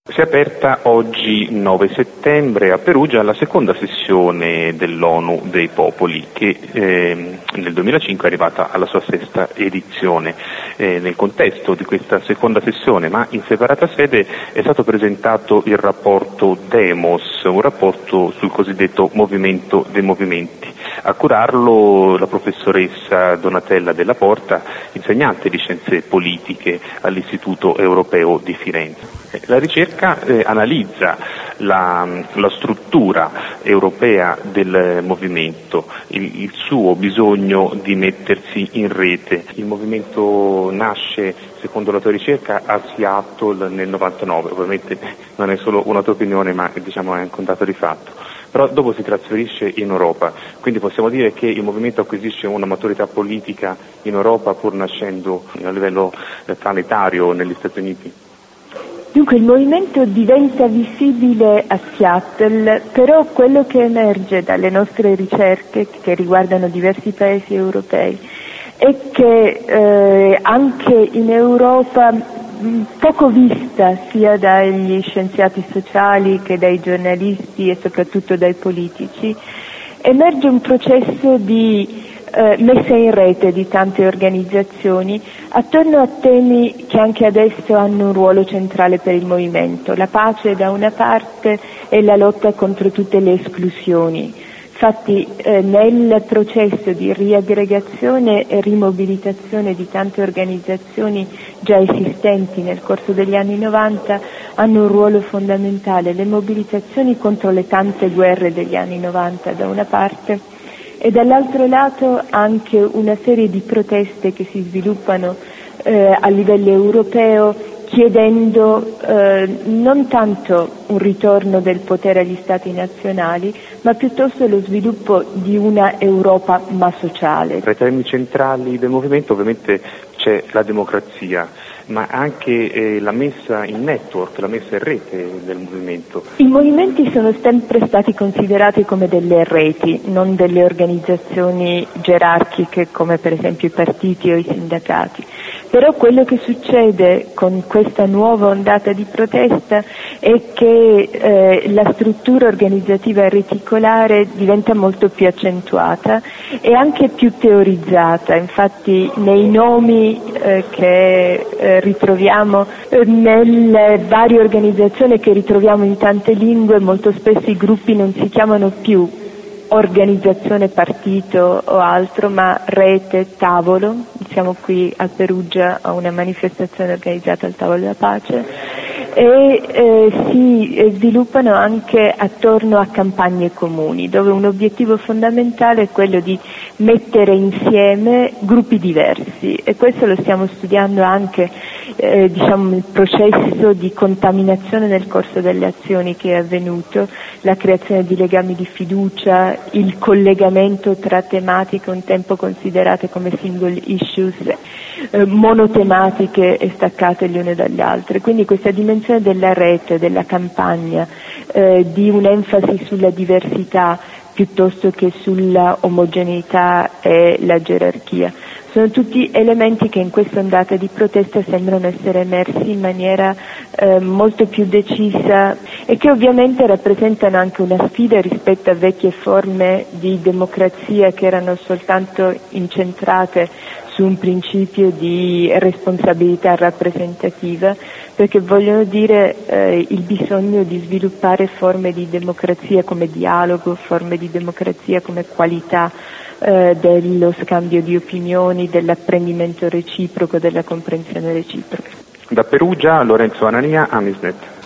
Si è aperta oggi 9 settembre a Perugia la seconda sessione dell'ONU dei Popoli che nel 2005 è arrivata alla sua sesta edizione. Nel contesto di questa seconda sessione, ma in separata sede, è stato presentato il rapporto Demos, un rapporto sul cosiddetto movimento dei movimenti. A curarlo la professoressa Donatella Della Porta, insegnante di scienze politiche all'Istituto Europeo di Firenze. La ricerca analizza la struttura europea del movimento, il suo bisogno di mettersi in rete. Il movimento nasce, secondo la tua ricerca, a Seattle nel 99, ovviamente non è solo una tua opinione, ma è anche un dato di fatto. Però dopo si trasferisce in Europa, quindi possiamo dire che il movimento acquisisce una maturità politica in Europa pur nascendo a livello planetario negli Stati Uniti. Dunque il movimento diventa visibile a Seattle, però quello che emerge dalle nostre ricerche che riguardano diversi paesi europei è che anche in Europa, poco vista sia dagli scienziati sociali che dai giornalisti e soprattutto dai politici, emerge un processo di messa in rete di tante organizzazioni attorno a temi che anche adesso hanno un ruolo centrale per il movimento: la pace da una parte e la lotta contro tutte le esclusioni. Infatti nel processo di riaggregazione e rimobilitazione di tante organizzazioni già esistenti nel corso degli anni 90 hanno un ruolo fondamentale le mobilitazioni contro le tante guerre degli anni 90 da una parte, e dall'altro lato anche una serie di proteste che si sviluppano a livello europeo chiedendo non tanto un ritorno del potere agli Stati nazionali, ma piuttosto lo sviluppo di una Europa ma sociale. Tra i temi centrali del movimento ovviamente c'è la democrazia, ma anche la messa in network, la messa in rete del movimento. I movimenti sono sempre stati considerati come delle reti, non delle organizzazioni gerarchiche come per esempio i partiti o i sindacati. Però quello che succede con questa nuova ondata di protesta è che la struttura organizzativa reticolare diventa molto più accentuata e anche più teorizzata. Infatti nei nomi che ritroviamo nelle varie organizzazioni che ritroviamo in tante lingue, molto spesso i gruppi non si chiamano più organizzazione, partito o altro, ma rete, tavolo. Siamo qui a Perugia a una manifestazione organizzata al Tavolo della Pace e si sviluppano anche attorno a campagne comuni, dove un obiettivo fondamentale è quello di mettere insieme gruppi diversi, e questo lo stiamo studiando anche il processo di contaminazione nel corso delle azioni che è avvenuto, la creazione di legami di fiducia, il collegamento tra tematiche un tempo considerate come single issues, monotematiche e staccate le une dalle altre. Quindi questa dimensione della rete, della campagna, di un'enfasi sulla diversità piuttosto che sulla omogeneità e la gerarchia. Sono tutti elementi che in questa ondata di protesta sembrano essere emersi in maniera molto più decisa e che ovviamente rappresentano anche una sfida rispetto a vecchie forme di democrazia che erano soltanto incentrate su un principio di responsabilità rappresentativa, perché vogliono dire il bisogno di sviluppare forme di democrazia come dialogo, forme di democrazia come qualità dello scambio di opinioni, dell'apprendimento reciproco, della comprensione reciproca. Da Perugia, Lorenzo Anania, Amisnet.